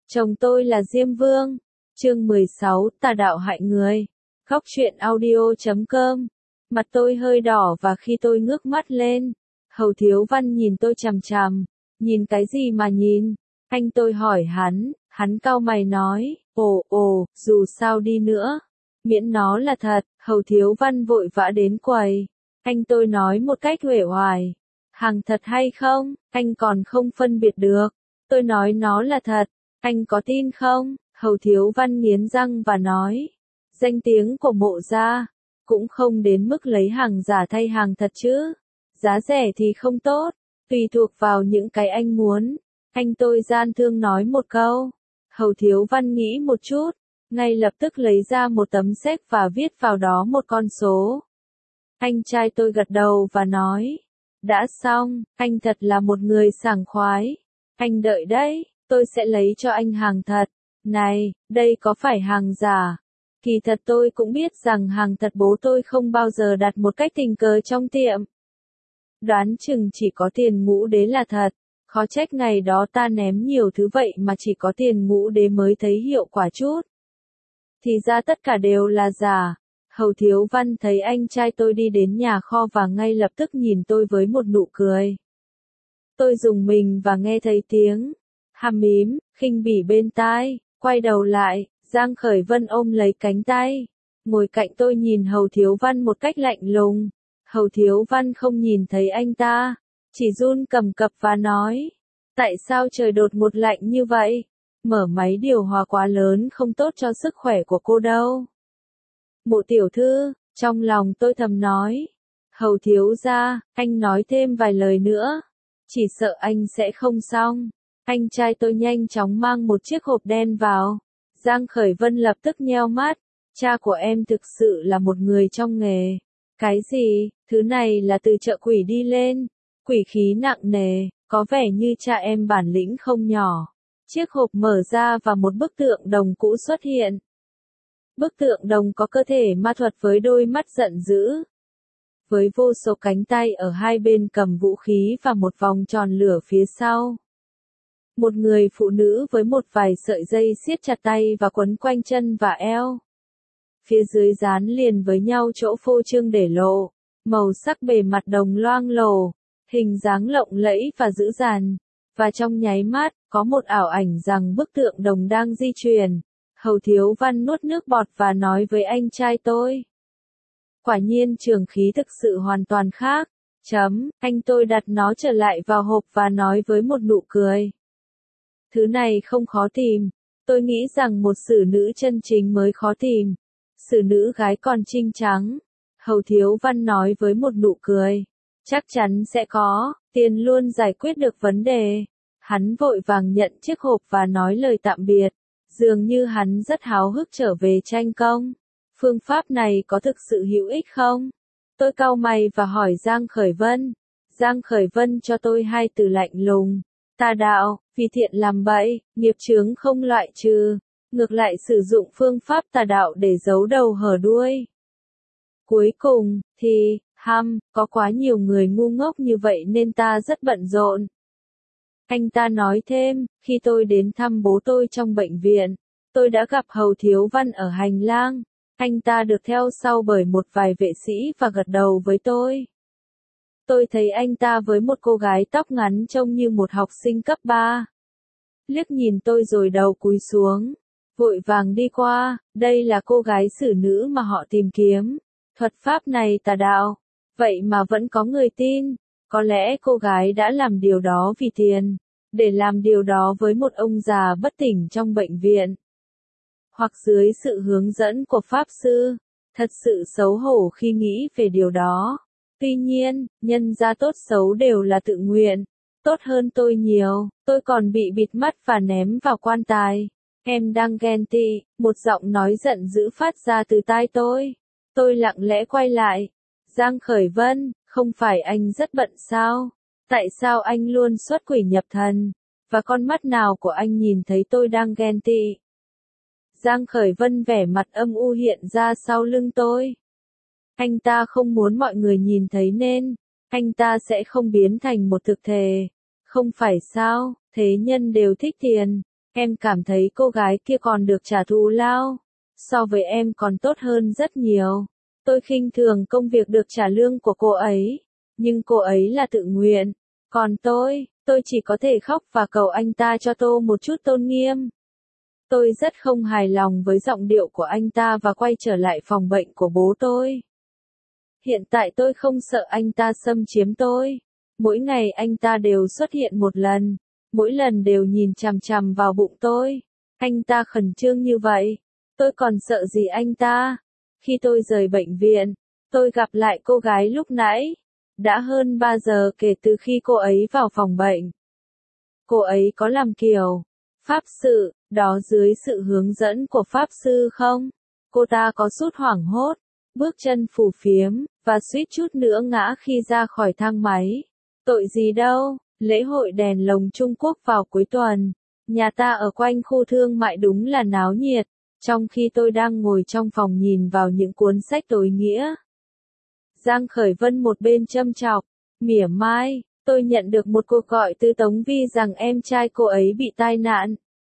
Chồng tôi là Diêm Vương. Chương 16, tà đạo hại người. Góc truyện audio.com. Mặt tôi hơi đỏ và khi tôi ngước mắt lên, Hầu Thiếu Văn nhìn tôi chằm chằm. Nhìn cái gì mà nhìn? Anh tôi hỏi hắn cau mày nói, dù sao đi nữa, miễn nó là thật. Hầu Thiếu Văn vội vã đến quầy. Anh tôi nói một cách uể oải, hàng thật hay không, anh còn không phân biệt được. Tôi nói nó là thật, anh có tin không? Hầu Thiếu Văn nghiến răng và nói, danh tiếng của Mộ gia cũng không đến mức lấy hàng giả thay hàng thật chứ. Giá rẻ thì không tốt, tùy thuộc vào những cái anh muốn. Anh tôi gian thương nói một câu. Hầu Thiếu Văn nghĩ một chút, ngay lập tức lấy ra một tấm séc và viết vào đó một con số. Anh trai tôi gật đầu và nói, đã xong, anh thật là một người sảng khoái. Anh đợi đấy, tôi sẽ lấy cho anh hàng thật. Này, đây có phải hàng giả? Kỳ thật tôi cũng biết rằng hàng thật bố tôi không bao giờ đặt một cách tình cờ trong tiệm. Đoán chừng chỉ có tiền Ngũ Đế là thật. Khó trách ngày đó ta ném nhiều thứ vậy mà chỉ có tiền Ngũ Đế mới thấy hiệu quả chút. Thì ra tất cả đều là giả. Hầu Thiếu Văn thấy anh trai tôi đi đến nhà kho và ngay lập tức nhìn tôi với một nụ cười. Tôi rùng mình và nghe thấy tiếng hàm mím, khinh bỉ bên tai. Quay đầu lại, Giang Khởi Vân ôm lấy cánh tay. Ngồi cạnh tôi nhìn Hầu Thiếu Văn một cách lạnh lùng. Hầu Thiếu Văn không nhìn thấy anh ta, chỉ run cầm cập và nói, tại sao trời đột ngột lạnh như vậy? Mở máy điều hòa quá lớn không tốt cho sức khỏe của cô đâu. Mộ tiểu thư, trong lòng tôi thầm nói. Hầu thiếu gia, anh nói thêm vài lời nữa, chỉ sợ anh sẽ không xong. Anh trai tôi nhanh chóng mang một chiếc hộp đen vào. Giang Khởi Vân lập tức nheo mắt. Cha của em thực sự là một người trong nghề. Cái gì? Thứ này là từ chợ quỷ đi lên. Quỷ khí nặng nề, có vẻ như cha em bản lĩnh không nhỏ. Chiếc hộp mở ra và một bức tượng đồng cũ xuất hiện. Bức tượng đồng có cơ thể ma thuật với đôi mắt giận dữ, với vô số cánh tay ở hai bên cầm vũ khí và một vòng tròn lửa phía sau. Một người phụ nữ với một vài sợi dây siết chặt tay và quấn quanh chân và eo. Phía dưới dán liền với nhau chỗ phô trương để lộ, màu sắc bề mặt đồng loang lổ, hình dáng lộng lẫy và dữ dằn. Và trong nháy mắt, có một ảo ảnh rằng bức tượng đồng đang di chuyển. Hầu Thiếu Văn nuốt nước bọt và nói với anh trai tôi. Quả nhiên trường khí thực sự hoàn toàn khác. Anh tôi đặt nó trở lại vào hộp và nói với một nụ cười. Thứ này không khó tìm. Tôi nghĩ rằng một xử nữ chân chính mới khó tìm. Xử nữ gái còn trinh trắng. Hầu Thiếu Văn nói với một nụ cười. Chắc chắn sẽ có, tiền luôn giải quyết được vấn đề. Hắn vội vàng nhận chiếc hộp và nói lời tạm biệt. Dường như hắn rất háo hức trở về tranh công. Phương pháp này có thực sự hữu ích không? Tôi cau mày và hỏi Giang Khởi Vân. Giang Khởi Vân cho tôi hai từ lạnh lùng. Tà đạo, vì thiện làm bậy, nghiệp chướng không loại trừ. Ngược lại sử dụng phương pháp tà đạo để giấu đầu hở đuôi. Cuối cùng, thì, có quá nhiều người ngu ngốc như vậy nên ta rất bận rộn. Anh ta nói thêm, khi tôi đến thăm bố tôi trong bệnh viện, tôi đã gặp Hầu Thiếu Văn ở hành lang. Anh ta được theo sau bởi một vài vệ sĩ và gật đầu với tôi. Tôi thấy anh ta với một cô gái tóc ngắn trông như một học sinh cấp 3. Liếc nhìn tôi rồi đầu cúi xuống, vội vàng đi qua, đây là cô gái xử nữ mà họ tìm kiếm. Thuật pháp này tà đạo, vậy mà vẫn có người tin. Có lẽ cô gái đã làm điều đó vì tiền, để làm điều đó với một ông già bất tỉnh trong bệnh viện. Hoặc dưới sự hướng dẫn của Pháp Sư. Thật sự xấu hổ khi nghĩ về điều đó. Tuy nhiên, nhân gia tốt xấu đều là tự nguyện. Tốt hơn tôi nhiều, tôi còn bị bịt mắt và ném vào quan tài. Em đang ghen tị, một giọng nói giận dữ phát ra từ tai tôi. Tôi lặng lẽ quay lại. Giang Khởi Vân, không phải anh rất bận sao? Tại sao anh luôn xuất quỷ nhập thần? Và con mắt nào của anh nhìn thấy tôi đang ghen tị? Giang Khởi Vân vẻ mặt âm u hiện ra sau lưng tôi. Anh ta không muốn mọi người nhìn thấy nên, anh ta sẽ không biến thành một thực thể. Không phải sao, thế nhân đều thích tiền. Em cảm thấy cô gái kia còn được trả thù lao. So với em còn tốt hơn rất nhiều. Tôi khinh thường công việc được trả lương của cô ấy. Nhưng cô ấy là tự nguyện. Còn tôi chỉ có thể khóc và cầu anh ta cho tôi một chút tôn nghiêm. Tôi rất không hài lòng với giọng điệu của anh ta và quay trở lại phòng bệnh của bố tôi. Hiện tại tôi không sợ anh ta xâm chiếm tôi. Mỗi ngày anh ta đều xuất hiện một lần. Mỗi lần đều nhìn chằm chằm vào bụng tôi. Anh ta khẩn trương như vậy. Tôi còn sợ gì anh ta? Khi tôi rời bệnh viện, tôi gặp lại cô gái lúc nãy. Đã hơn 3 giờ kể từ khi cô ấy vào phòng bệnh. Cô ấy có làm kiểu pháp sự, đó dưới sự hướng dẫn của pháp sư không? Cô ta có chút hoảng hốt, bước chân phù phiếm, và suýt chút nữa ngã khi ra khỏi thang máy. Tội gì đâu, lễ hội đèn lồng Trung Quốc vào cuối tuần. Nhà ta ở quanh khu thương mại đúng là náo nhiệt, trong khi tôi đang ngồi trong phòng nhìn vào những cuốn sách tối nghĩa. Giang Khởi Vân một bên châm chọc, mỉa mai, tôi nhận được một cuộc gọi từ Tống Vi rằng em trai cô ấy bị tai nạn.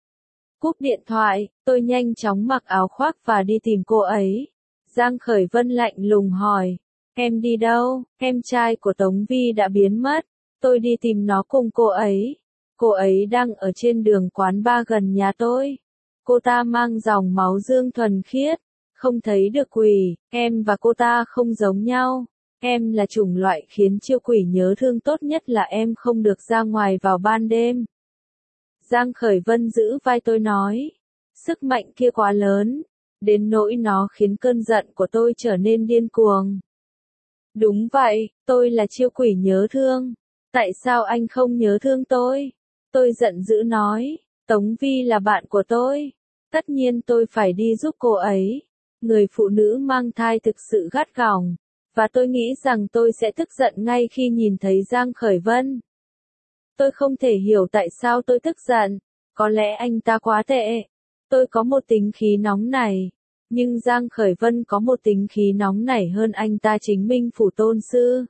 Cúp điện thoại, tôi nhanh chóng mặc áo khoác và đi tìm cô ấy. Giang Khởi Vân lạnh lùng hỏi, em đi đâu? Em trai của Tống Vi đã biến mất. Tôi đi tìm nó cùng cô ấy. Cô ấy đang ở trên đường quán bar gần nhà tôi. Cô ta mang dòng máu dương thuần khiết. Không thấy được quỷ, em và cô ta không giống nhau. Em là chủng loại khiến chiêu quỷ nhớ thương, tốt nhất là em không được ra ngoài vào ban đêm. Giang Khởi Vân giữ vai tôi nói. Sức mạnh kia quá lớn. Đến nỗi nó khiến cơn giận của tôi trở nên điên cuồng. Đúng vậy, tôi là chiêu quỷ nhớ thương. Tại sao anh không nhớ thương tôi? Tôi giận dữ nói. Tống Vi là bạn của tôi. Tất nhiên tôi phải đi giúp cô ấy. Người phụ nữ mang thai thực sự gắt gỏng. Và tôi nghĩ rằng tôi sẽ tức giận ngay khi nhìn thấy Giang Khởi Vân. Tôi không thể hiểu tại sao tôi tức giận. Có lẽ anh ta quá tệ. Tôi có một tính khí nóng nảy. Nhưng Giang Khởi Vân có một tính khí nóng nảy hơn anh ta chính minh phủ tôn sư.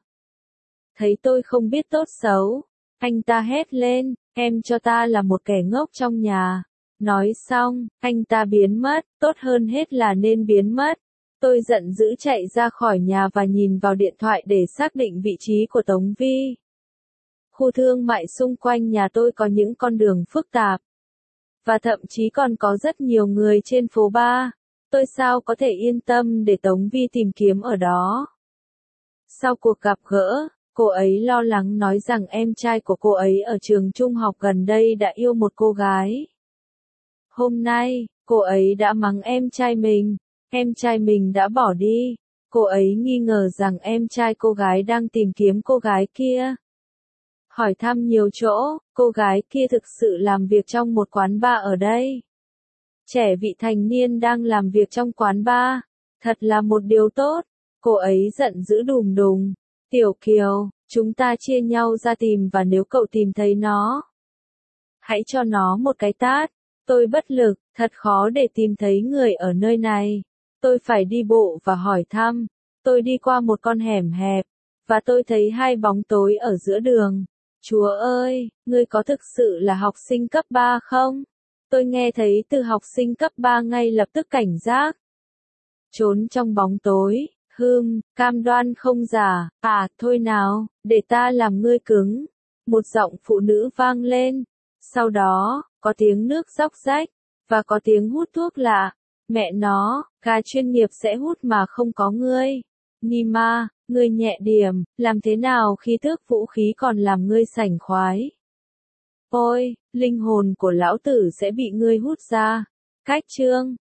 Thấy tôi không biết tốt xấu. Anh ta hét lên, em cho ta là một kẻ ngốc trong nhà. Nói xong, anh ta biến mất, tốt hơn hết là nên biến mất. Tôi giận dữ chạy ra khỏi nhà và nhìn vào điện thoại để xác định vị trí của Tống Vi. Khu thương mại xung quanh nhà tôi có những con đường phức tạp. Và thậm chí còn có rất nhiều người trên phố bar. Tôi sao có thể yên tâm để Tống Vi tìm kiếm ở đó. Sau cuộc gặp gỡ, cô ấy lo lắng nói rằng em trai của cô ấy ở trường trung học gần đây đã yêu một cô gái. Hôm nay, cô ấy đã mắng em trai mình. Em trai mình đã bỏ đi. Cô ấy nghi ngờ rằng em trai cô gái đang tìm kiếm cô gái kia. Hỏi thăm nhiều chỗ, cô gái kia thực sự làm việc trong một quán bar ở đây. Trẻ vị thành niên đang làm việc trong quán bar. Thật là một điều tốt. Cô ấy giận dữ đùng đùng. Tiểu Kiều, chúng ta chia nhau ra tìm, và nếu cậu tìm thấy nó, hãy cho nó một cái tát. Tôi bất lực, thật khó để tìm thấy người ở nơi này. Tôi phải đi bộ và hỏi thăm. Tôi đi qua một con hẻm hẹp, và tôi thấy hai bóng tối ở giữa đường. Chúa ơi, ngươi có thực sự là học sinh cấp 3 không? Tôi nghe thấy từ học sinh cấp 3 ngay lập tức cảnh giác. Trốn trong bóng tối, cam đoan không giả, thôi nào, để ta làm ngươi cứng. Một giọng phụ nữ vang lên. Sau đó, có tiếng nước róc rách, và có tiếng hút thuốc lạ. Mẹ nó, gà chuyên nghiệp sẽ hút mà không có ngươi. Nima, ngươi nhẹ điểm, làm thế nào khi tước vũ khí còn làm ngươi sảnh khoái? Ôi, linh hồn của lão tử sẽ bị ngươi hút ra. Cách chương